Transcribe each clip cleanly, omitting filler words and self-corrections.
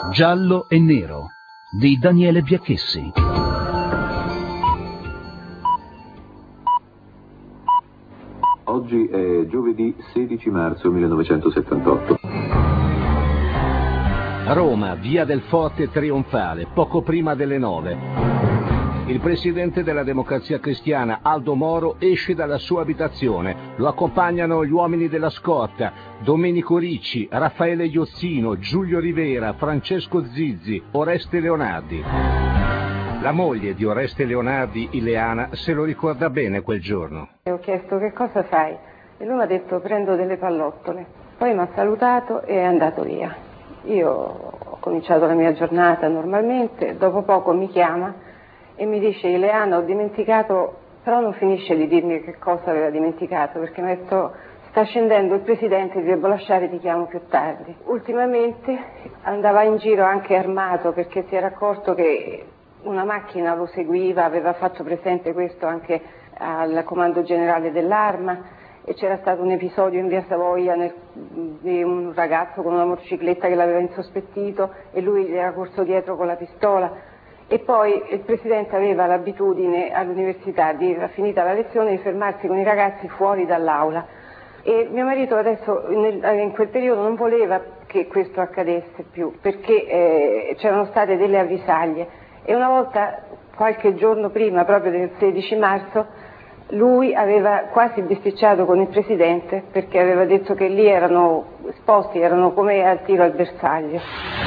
Giallo e nero di Daniele Biacchessi. Oggi è giovedì 16 marzo 1978. Roma, via del Forte trionfale, poco prima delle 9. Il presidente della Democrazia Cristiana, Aldo Moro, esce dalla sua abitazione. Lo accompagnano gli uomini della scorta, Domenico Ricci, Raffaele Iozzino, Giulio Rivera, Francesco Zizzi, Oreste Leonardi. La moglie di Oreste Leonardi, Ileana, se lo ricorda bene quel giorno. Ho chiesto che cosa fai e lui mi ha detto prendo delle pallottole. Poi mi ha salutato e è andato via. Io ho cominciato la mia giornata normalmente, dopo poco mi chiama e mi dice Ileana ho dimenticato, però non finisce di dirmi che cosa aveva dimenticato, perché mi ha detto sta scendendo il presidente, ti devo lasciare, ti chiamo più tardi. Ultimamente andava in giro anche armato perché si era accorto che una macchina lo seguiva, aveva fatto presente questo anche al comando generale dell'Arma e c'era stato un episodio in via Savoia di un ragazzo con una motocicletta che l'aveva insospettito e lui gli era corso dietro con la pistola. E poi il presidente aveva l'abitudine all'università, finita la lezione, di fermarsi con i ragazzi fuori dall'aula. E mio marito adesso in quel periodo non voleva che questo accadesse più, perché c'erano state delle avvisaglie. E una volta, qualche giorno prima, proprio del 16 marzo, lui aveva quasi bisticciato con il presidente perché aveva detto che lì erano esposti, erano come al tiro al bersaglio.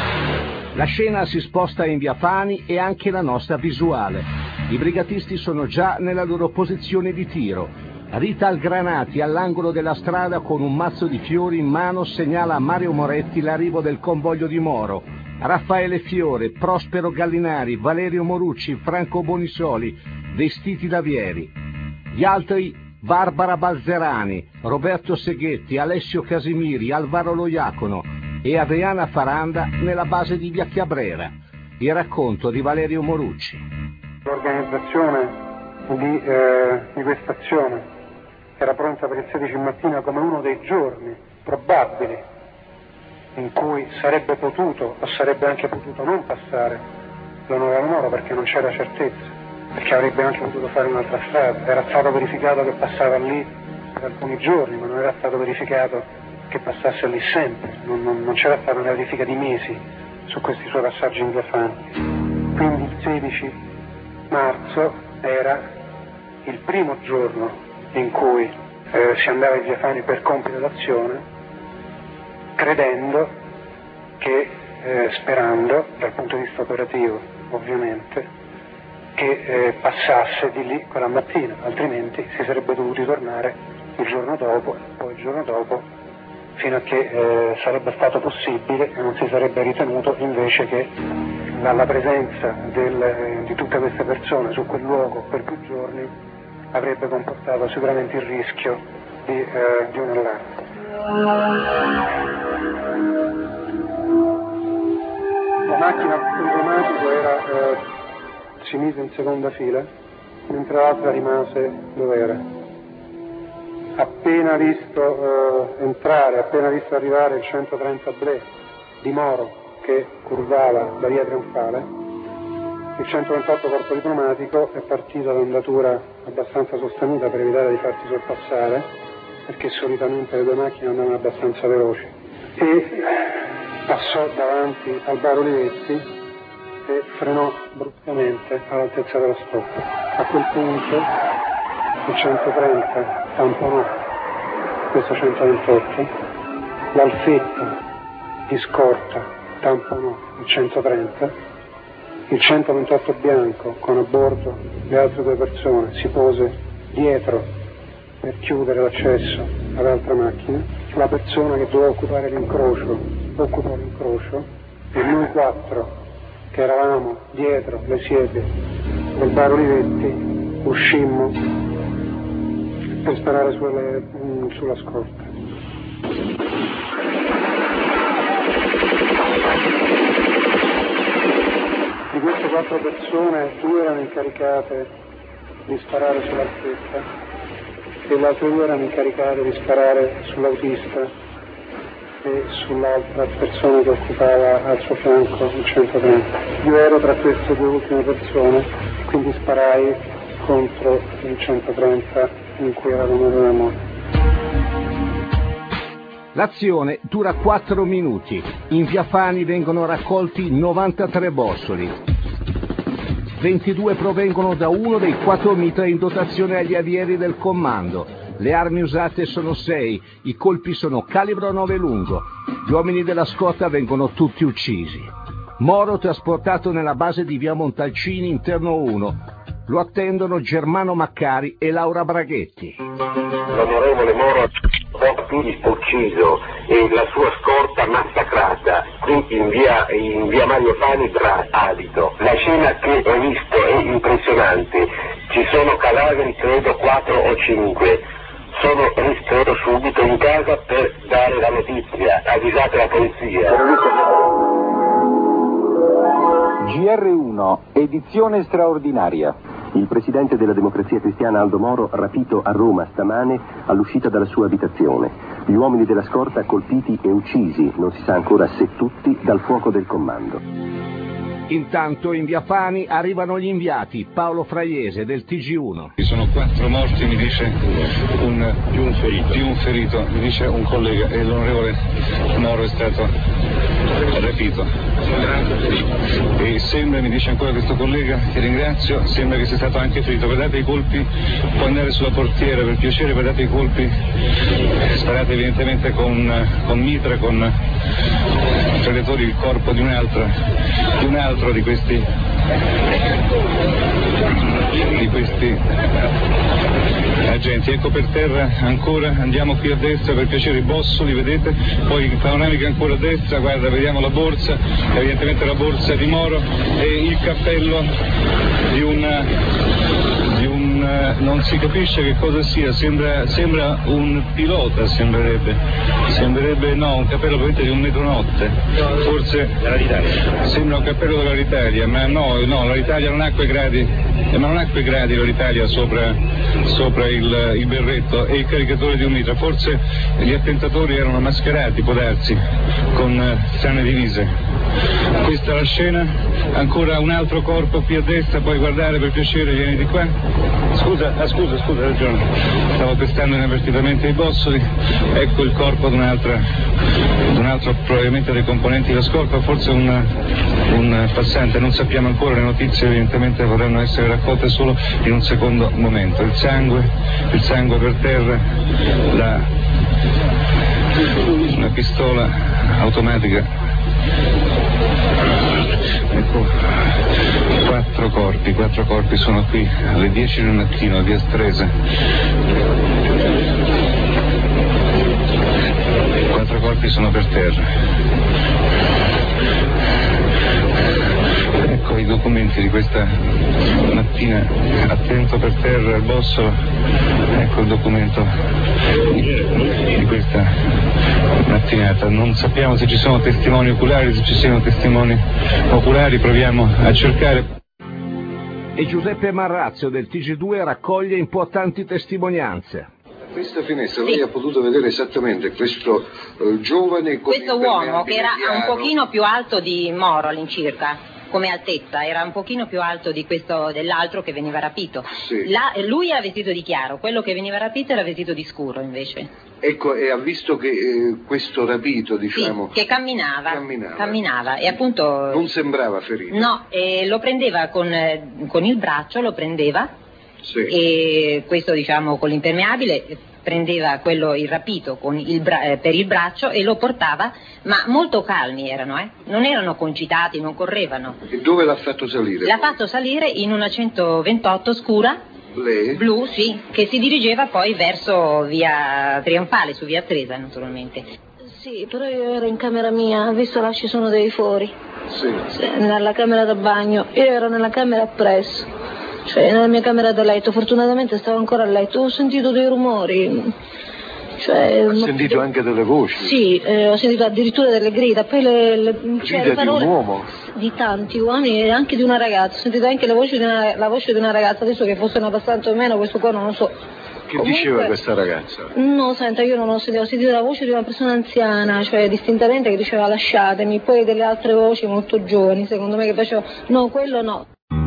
La scena si sposta in via Fani e anche la nostra visuale. I brigatisti sono già nella loro posizione di tiro. Rita Algranati all'angolo della strada con un mazzo di fiori in mano segnala a Mario Moretti l'arrivo del convoglio di Moro. Raffaele Fiore, Prospero Gallinari, Valerio Morucci, Franco Bonisoli, vestiti da Vieri. Gli altri Barbara Balzerani, Roberto Seghetti, Alessio Casimiri, Alvaro Loiacono e Adriana Faranda nella base di Via Chiabrera. Il racconto di Valerio Morucci. L'organizzazione di questa azione era pronta per il 16 mattina come uno dei giorni probabili in cui sarebbe potuto o sarebbe anche potuto non passare l'onorevole Moro, perché non c'era certezza, perché avrebbe anche potuto fare un'altra strada. Era stato verificato che passava lì per alcuni giorni, ma non era stato verificato che passasse lì sempre, non c'era stata una verifica di mesi su questi suoi passaggi in via Fani. Quindi il 16 marzo era il primo giorno in cui si andava in via Fani per compiere l'azione, credendo che, sperando dal punto di vista operativo ovviamente, che passasse di lì quella mattina, altrimenti si sarebbe dovuti tornare il giorno dopo e poi il giorno dopo, fino a che sarebbe stato possibile e non si sarebbe ritenuto invece che la presenza di tutte queste persone su quel luogo per più giorni avrebbe comportato sicuramente il rischio di un allarme. La macchina automatico si mise in seconda fila, mentre l'altra rimase dove era. Appena visto arrivare il 130 Ble di Moro che curvava la via Trionfale, il 128 corpo diplomatico è partito ad andatura abbastanza sostenuta per evitare di farsi sorpassare, perché solitamente le due macchine andavano abbastanza veloci, e passò davanti al bar Olivetti e frenò bruscamente all'altezza della stoppa. A quel punto il 130 tamponò questo 128, l'Alfetta di scorta tamponò il 130, il 128 bianco con a bordo le altre due persone si pose dietro per chiudere l'accesso all'altra macchina, la persona che doveva occupare l'incrocio occupò l'incrocio e noi quattro che eravamo dietro le siepi del bar Olivetti uscimmo per sparare sulla scorta. Di queste 4 persone 2 erano incaricate di sparare sull'Alfetta e le altre 2 erano incaricate di sparare sull'autista e sull'altra persona che occupava al suo fianco il 130. Io ero tra queste due ultime persone, quindi sparai contro il 130 in cui era venuto la morte. L'azione dura 4 minuti. In via Fani vengono raccolti 93 bossoli. 22 provengono da uno dei 4 mitra in dotazione agli avieri del comando. Le armi usate sono 6, i colpi sono calibro 9 lungo. Gli uomini della scorta vengono tutti uccisi. Moro trasportato nella base di via Montalcini, interno 1. Lo attendono Germano Maccari e Laura Braghetti. L'onorevole Moro ucciso e la sua scorta massacrata qui in via Mario Fani tra Adito. La scena che ho visto è impressionante, ci sono cadaveri, credo 4 o 5. Sono ristretto subito in casa per dare la notizia, avvisate la polizia. GR1, edizione straordinaria. Il presidente della Democrazia Cristiana Aldo Moro rapito a Roma stamane all'uscita dalla sua abitazione. Gli uomini della scorta colpiti e uccisi, non si sa ancora se tutti, dal fuoco del comando. Intanto in via Fani arrivano gli inviati. Paolo Fraiese del TG1. Ci sono 4 morti, mi dice più un ferito, mi dice un collega, e l'onorevole Moro è stato rapito. E sembra, mi dice ancora questo collega, che ringrazio, sembra che sia stato anche ferito. Guardate i colpi, può andare sulla portiera per piacere, guardate i colpi, sparate evidentemente con mitra, con traditori, il corpo di un altro di questi agenti. Ecco per terra ancora, andiamo qui a destra per piacere i bossoli, vedete, poi in panoramica ancora a destra, guarda, vediamo la borsa, evidentemente la borsa di Moro e il cappello di un non si capisce che cosa sia, sembra un pilota, sembrerebbe no, un cappello probabilmente di 1,8 m, forse sembra un cappello dell'Alitalia, ma no, l'Alitalia non ha quei gradi, ma non ha quei gradi l'Alitalia sopra il berretto e il caricatore di un mitra. Forse gli attentatori erano mascherati, può darsi, con strane divise. Questa è la scena, ancora un altro corpo qui a destra, puoi guardare per piacere, vieni di qua. Scusa, hai ragione, stavo pestando inavvertitamente i bossoli. Ecco il corpo di un altro probabilmente dei componenti della scorta, forse un passante, non sappiamo ancora, le notizie evidentemente potranno essere raccolte solo in un secondo momento. Il sangue per terra, una pistola automatica. Ecco, 4 corpi sono qui alle 10 del mattino a via Stresa. 4 corpi sono per terra. Ecco i documenti di questa mattina, attento per terra il bossolo, ecco il documento di questa mattinata. Non sappiamo se ci sono testimoni oculari, se ci siano testimoni oculari, proviamo a cercare. E Giuseppe Marrazio del TG2 raccoglie importanti testimonianze. Da questa finestra lei ha potuto vedere esattamente questo giovane con questo uomo che era un pochino più alto di Moro all'incirca. Come altezza, era un pochino più alto di questo dell'altro che veniva rapito. Sì. Lui era vestito di chiaro, quello che veniva rapito era vestito di scuro invece. Ecco, e ha visto che questo rapito, diciamo... Sì, che camminava e appunto... Non sembrava ferito. No, lo prendeva con il braccio, sì. E questo diciamo con l'impermeabile, prendeva il rapito per il braccio e lo portava, ma molto calmi erano, non erano concitati, non correvano. E dove l'ha fatto salire? L'ha fatto salire in una 128 scura, blu, sì, che si dirigeva poi verso via Trionfale, su via Tresa naturalmente. Sì, però io ero in camera mia, ho visto là ci sono dei fori. Sì. Nella camera da bagno, io ero nella camera appresso. Cioè nella mia camera da letto, fortunatamente stavo ancora a letto, ho sentito dei rumori, ha sentito anche delle voci? Sì, ho sentito addirittura delle grida, poi le parole di un uomo? Di tanti uomini e anche di una ragazza, ho sentito anche la voce di una ragazza, adesso che fosse una passante o meno, questo qua non lo so, Che diceva questa ragazza? No, senta, io non ho sentito la voce di una persona anziana, cioè distintamente, che diceva lasciatemi, poi delle altre voci molto giovani, secondo me, che faceva no, quello no.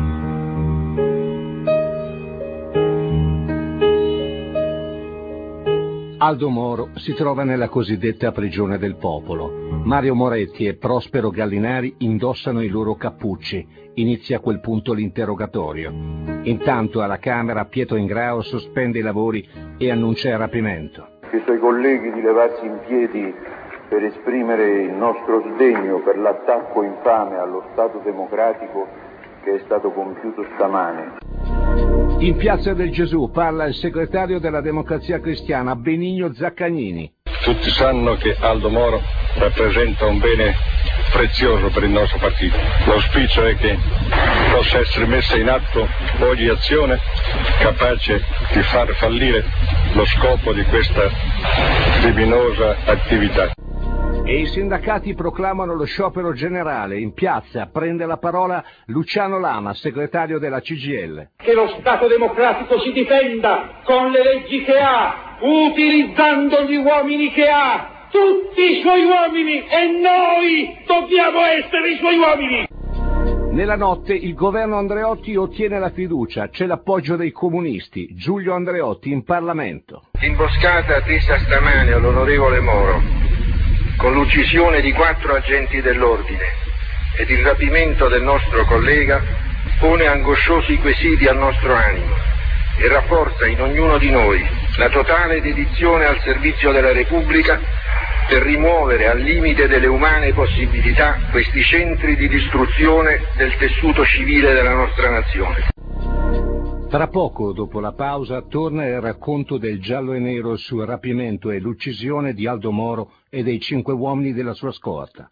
Aldo Moro si trova nella cosiddetta prigione del popolo. Mario Moretti e Prospero Gallinari indossano i loro cappucci. Inizia a quel punto l'interrogatorio. Intanto alla Camera Pietro Ingrao sospende i lavori e annuncia il rapimento. Chiesto ai colleghi di levarsi in piedi per esprimere il nostro sdegno per l'attacco infame allo Stato democratico che è stato compiuto stamane. In Piazza del Gesù parla il segretario della Democrazia Cristiana, Benigno Zaccagnini. Tutti sanno che Aldo Moro rappresenta un bene prezioso per il nostro partito. L'auspicio è che possa essere messa in atto ogni azione capace di far fallire lo scopo di questa criminosa attività. E i sindacati proclamano lo sciopero generale. In piazza prende la parola Luciano Lama, segretario della CGIL. Che lo Stato democratico si difenda con le leggi che ha, utilizzando gli uomini che ha, tutti i suoi uomini, e noi dobbiamo essere i suoi uomini. Nella notte il governo Andreotti ottiene la fiducia, c'è l'appoggio dei comunisti. Giulio Andreotti in Parlamento. L'imboscata tesa stamane all'onorevole Moro, con l'uccisione di 4 agenti dell'ordine ed il rapimento del nostro collega, pone angosciosi quesiti al nostro animo e rafforza in ognuno di noi la totale dedizione al servizio della Repubblica per rimuovere al limite delle umane possibilità questi centri di distruzione del tessuto civile della nostra nazione. Tra poco, dopo la pausa, torna il racconto del giallo e nero sul rapimento e l'uccisione di Aldo Moro e dei 5 uomini della sua scorta.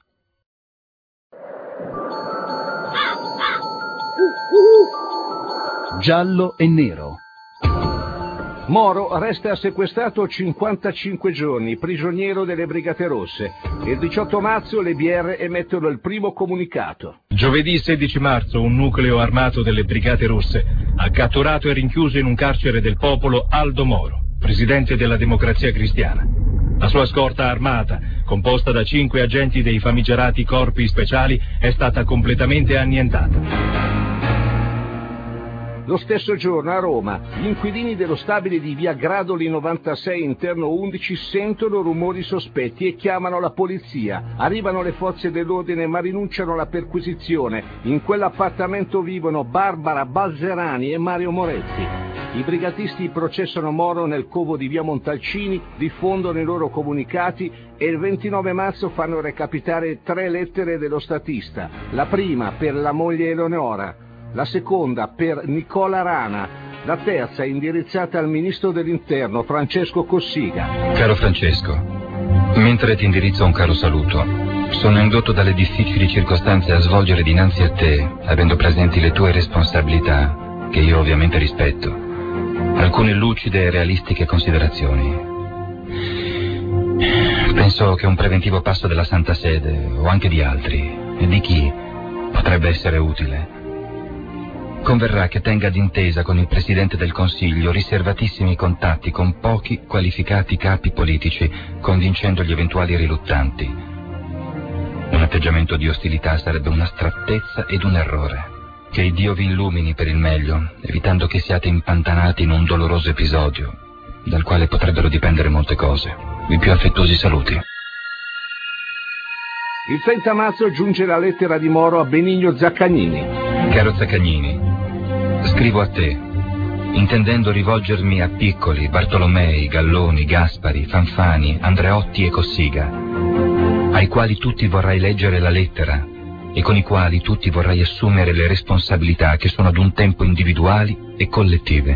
Giallo e nero. Moro resta sequestrato 55 giorni, prigioniero delle Brigate Rosse. Il 18 marzo le BR emettono il primo comunicato. Giovedì 16 marzo un nucleo armato delle Brigate Rosse ha catturato e rinchiuso in un carcere del popolo Aldo Moro, presidente della Democrazia Cristiana. La sua scorta armata, composta da 5 agenti dei famigerati corpi speciali, è stata completamente annientata. Lo stesso giorno a Roma, gli inquilini dello stabile di via Gradoli 96 interno 11 sentono rumori sospetti e chiamano la polizia. Arrivano le forze dell'ordine ma rinunciano alla perquisizione. In quell'appartamento vivono Barbara Balzerani e Mario Moretti. I brigatisti processano Moro nel covo di via Montalcini, diffondono i loro comunicati e il 29 marzo fanno recapitare 3 lettere dello statista. La prima per la moglie Eleonora, la seconda per Nicola Rana, la terza indirizzata al ministro dell'Interno Francesco Cossiga. Caro Francesco, mentre ti indirizzo un caro saluto, sono indotto dalle difficili circostanze a svolgere dinanzi a te, avendo presenti le tue responsabilità, che io ovviamente rispetto, alcune lucide e realistiche considerazioni. Penso che un preventivo passo della Santa Sede, o anche di altri, e di chi, potrebbe essere utile. Converrà che tenga d'intesa con il Presidente del Consiglio riservatissimi contatti con pochi qualificati capi politici, convincendo gli eventuali riluttanti. Un atteggiamento di ostilità sarebbe un'astrattezza ed un errore. Che Dio vi illumini per il meglio, evitando che siate impantanati in un doloroso episodio, dal quale potrebbero dipendere molte cose. I più affettuosi saluti. Il 30 marzo giunge la lettera di Moro a Benigno Zaccagnini. Caro Zaccagnini, scrivo a te, intendendo rivolgermi a Piccoli, Bartolomei, Galloni, Gaspari, Fanfani, Andreotti e Cossiga, ai quali tutti vorrai leggere la lettera e con i quali tutti vorrai assumere le responsabilità che sono ad un tempo individuali e collettive.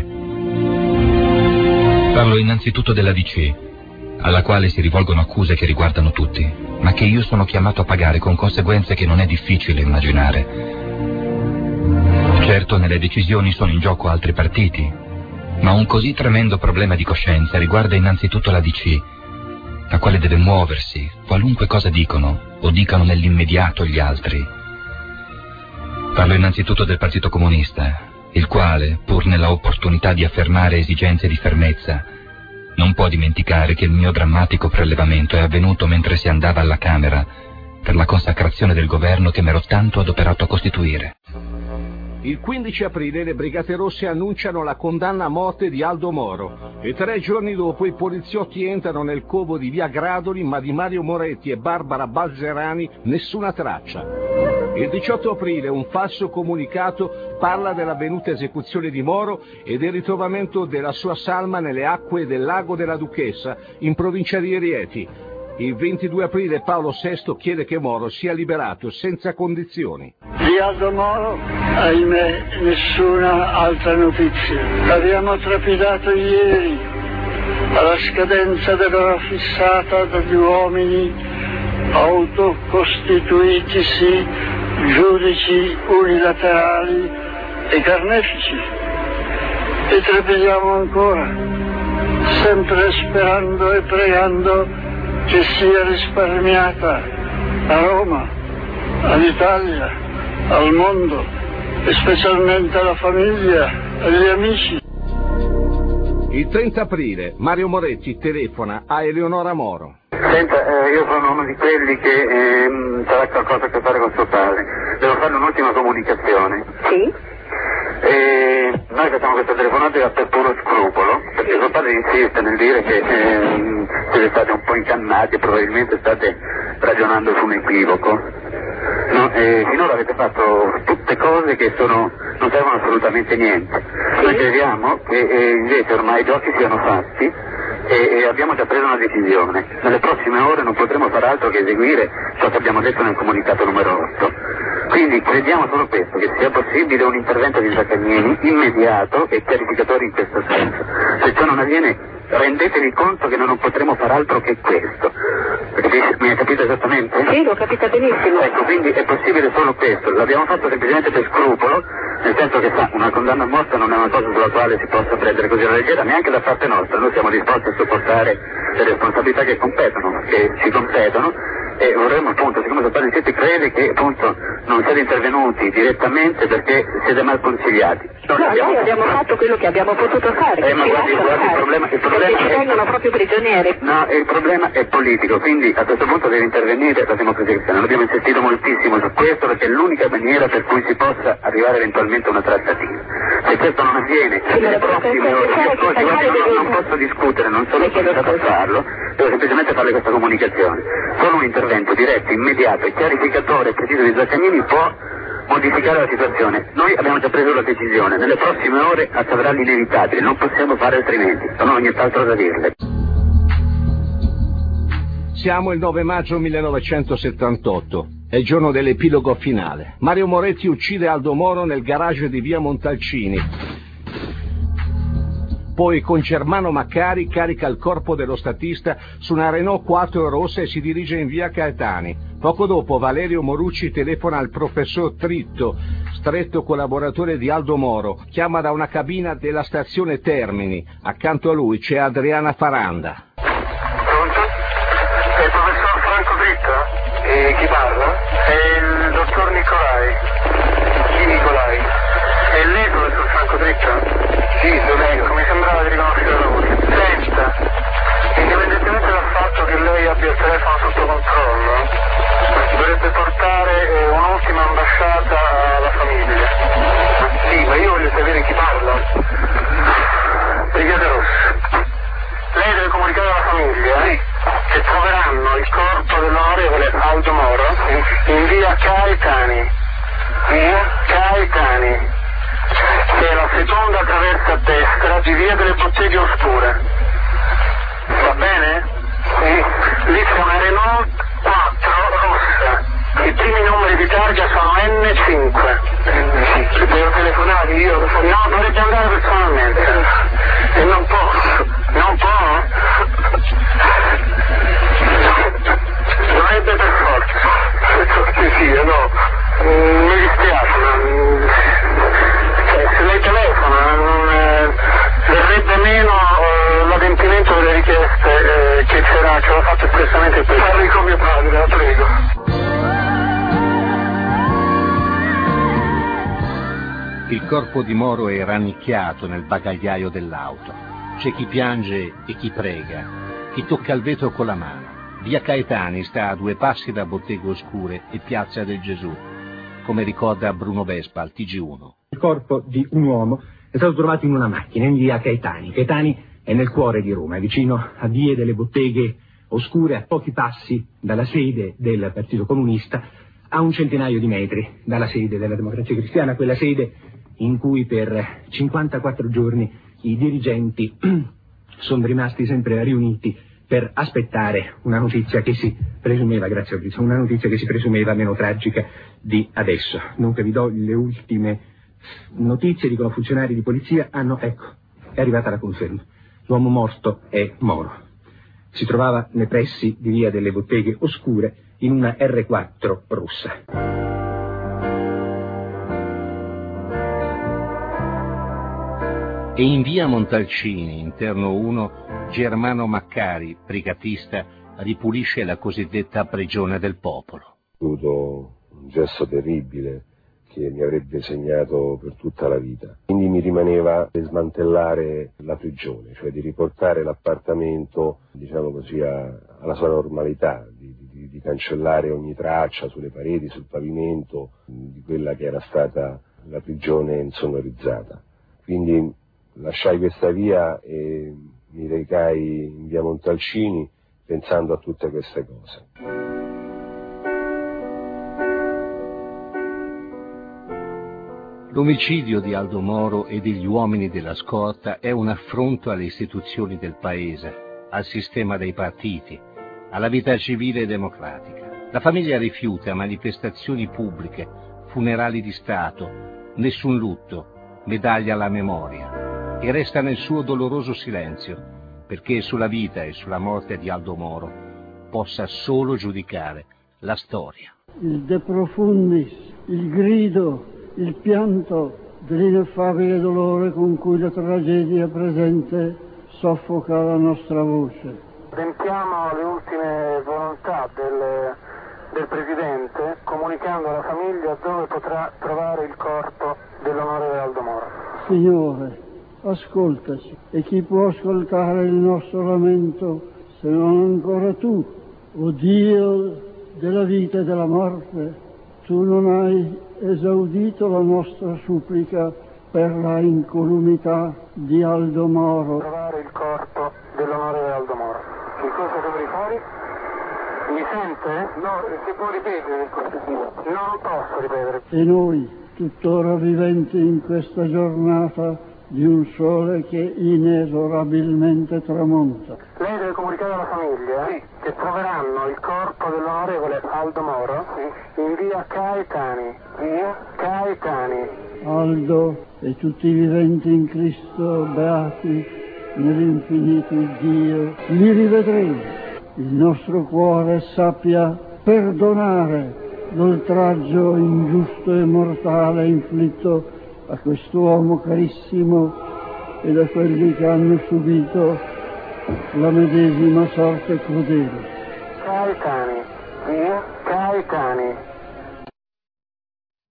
Parlo innanzitutto della DC, alla quale si rivolgono accuse che riguardano tutti, ma che io sono chiamato a pagare con conseguenze che non è difficile immaginare. Certo, nelle decisioni sono in gioco altri partiti, ma un così tremendo problema di coscienza riguarda innanzitutto la DC, la quale deve muoversi, qualunque cosa dicono o dicano nell'immediato gli altri. Parlo innanzitutto del Partito Comunista il quale, pur nella opportunità di affermare esigenze di fermezza, non può dimenticare che il mio drammatico prelevamento è avvenuto mentre si andava alla Camera per la consacrazione del governo che m'ero tanto adoperato a costituire. Il 15 aprile le Brigate Rosse annunciano la condanna a morte di Aldo Moro e 3 giorni dopo i poliziotti entrano nel covo di via Gradoli, ma di Mario Moretti e Barbara Balzerani nessuna traccia. Il 18 aprile un falso comunicato parla dell'avvenuta esecuzione di Moro e del ritrovamento della sua salma nelle acque del lago della Duchessa in provincia di Rieti. Il 22 aprile Paolo VI chiede che Moro sia liberato senza condizioni. Di Aldo Moro, ahimè, nessuna altra notizia. Abbiamo trepidato ieri alla scadenza dell'ora fissata dagli uomini autocostituitisi giudici unilaterali e carnefici. E trepidiamo ancora, sempre sperando e pregando che sia risparmiata a Roma, all'Italia, al mondo e specialmente alla famiglia, agli amici. Il 30 aprile Mario Moretti telefona a Eleonora Moro. Senta, io sono uno di quelli che sarà qualcosa a che fare con suo padre. Devo fare un'ultima comunicazione. Sì? Noi facciamo questa telefonata per puro scrupolo, perché suo padre insiste nel dire che siete stati un po' ingannati e probabilmente state ragionando su un equivoco. No, finora avete fatto tutte cose che non servono assolutamente niente. Noi crediamo che invece ormai i giochi siano fatti e abbiamo già preso una decisione. Nelle prossime ore non potremo far altro che eseguire ciò che abbiamo detto nel comunicato numero 8. Quindi crediamo solo questo, che sia possibile un intervento di Zaccagnini immediato e chiarificatore in questo senso. Se ciò non avviene, rendetevi conto che noi non potremo far altro che questo. Mi hai capito esattamente? Sì, l'ho capita benissimo. Ecco, quindi è possibile solo questo. L'abbiamo fatto semplicemente per scrupolo, nel senso che una condanna a morte non è una cosa sulla quale si possa prendere così alla leggera, neanche da parte nostra. Noi siamo disposti a sopportare le responsabilità che ci competono, e vorremmo appunto, siccome il padre Siete crede che appunto non siete intervenuti direttamente perché siete mal consigliati. Noi abbiamo fatto quello che abbiamo potuto fare. Ma guardi, il problema perché ci vengono proprio prigionieri. No, il problema è politico, quindi a questo punto deve intervenire la Democrazia Cristiana. Noi abbiamo insistito moltissimo su questo perché è l'unica maniera per cui si possa arrivare eventualmente a una trattativa. Se questo non avviene nelle prossime ore, non posso discutere, non sono autorizzato a farlo, devo semplicemente fare questa comunicazione. Solo un intervento diretto, immediato e chiarificatore e preciso di Zaccagnini può modificare la situazione. Noi abbiamo già preso la decisione, nelle prossime ore accadrà l'inevitabile, non possiamo fare altrimenti, non ho nient'altro da dirle. Siamo il 9 maggio 1978, è il giorno dell'epilogo finale. Mario Moretti uccide Aldo Moro nel garage di via Montalcini. Poi con Germano Maccari carica il corpo dello statista su una Renault 4 rossa e si dirige in via Caetani. Poco dopo Valerio Morucci telefona al professor Tritto, stretto collaboratore di Aldo Moro, chiama da una cabina della stazione Termini. Accanto a lui c'è Adriana Faranda. Pronto? È il professor Franco Tritto? E chi parla? È il dottor Nicolai. Chi Nicolai? È lei il professor Franco Tritto? Sì, sono io. Mi sembrava di riconoscere la voce. Senta, indipendentemente dal fatto che lei abbia il telefono sotto controllo, dovrebbe portare un'ultima ambasciata alla famiglia. Sì, ma io voglio sapere chi parla. Brigate Rosse. Lei deve comunicare alla famiglia che troveranno il corpo dell'onorevole Aldo Moro in via Caetani. Via Caetani. Che è la seconda traversa a destra di via delle Botteghe Oscure. Va bene? Sì. Lì c'è una Renault 4 rossa. I primi numeri di targa sono N5. N5. Devo telefonare io? No, dovrebbe andare personalmente. E non posso. Non può? Dovrebbe per forza. Sì, no. Mi dispiace, se lei telefona verrebbe meno l'adempimento delle richieste che c'era fatto corpo di Moro è rannicchiato nel bagagliaio dell'auto. C'è chi piange e chi prega, chi tocca il vetro con la mano. Via Caetani sta a 2 passi da Botteghe Oscure e Piazza del Gesù, come ricorda Bruno Vespa al TG1. Il corpo di un uomo è stato trovato in una macchina in via Caetani. Caetani è nel cuore di Roma, vicino a vie delle Botteghe Oscure, a pochi passi dalla sede del Partito Comunista, a un centinaio di metri dalla sede della Democrazia Cristiana, quella sede in cui per 54 giorni i dirigenti sono rimasti sempre riuniti per aspettare una notizia che si presumeva, grazie a Cristo, una notizia che si presumeva meno tragica di adesso. Dunque vi do le ultime notizie, dicono funzionari di polizia, ecco, è arrivata la conferma. L'uomo morto è Moro. Si trovava nei pressi di via delle Botteghe Oscure in una R4 rossa. E in via Montalcini, interno 1, Germano Maccari, brigatista, ripulisce la cosiddetta prigione del popolo. Ho avuto un gesto terribile che mi avrebbe segnato per tutta la vita. Quindi mi rimaneva di smantellare la prigione, cioè di riportare l'appartamento, diciamo così, alla sua normalità, di cancellare ogni traccia sulle pareti, sul pavimento, di quella che era stata la prigione insonorizzata. Quindi lasciai questa via e mi recai in via Montalcini pensando a tutte queste cose. L'omicidio di Aldo Moro e degli uomini della scorta è un affronto alle istituzioni del paese, al sistema dei partiti, alla vita civile e democratica. La famiglia rifiuta manifestazioni pubbliche, funerali di Stato, nessun lutto, medaglia alla memoria, e resta nel suo doloroso silenzio, perché sulla vita e sulla morte di Aldo Moro possa solo giudicare la storia. Il de profundis, il grido, il pianto dell'ineffabile dolore con cui la tragedia presente soffoca la nostra voce. Adempiamo le ultime volontà del Presidente, comunicando alla famiglia dove potrà trovare il corpo dell'onorevole Aldo Moro. Signore, ascoltaci, e chi può ascoltare il nostro lamento se non ancora tu, o Dio della vita e della morte? Tu non hai esaudito la nostra supplica per la incolumità di Aldo Moro. Trovare il corpo dell'onorevole Aldo Moro. Che cosa dovrei fare? Mi sente? No, si può ripetere il cortesia. Non posso ripetere. E noi, tuttora viventi in questa giornata di un sole che inesorabilmente tramonta. Lei deve comunicare alla famiglia che troveranno il corpo dell'onorevole Aldo Moro in via Caetani. Via Caetani. Aldo e tutti i viventi in Cristo, beati nell'infinito Dio, li rivedremo. Il nostro cuore sappia perdonare l'oltraggio ingiusto e mortale inflitto a quest'uomo carissimo e da quelli che hanno subito la medesima sorte crudele. Caetani, via Caetani.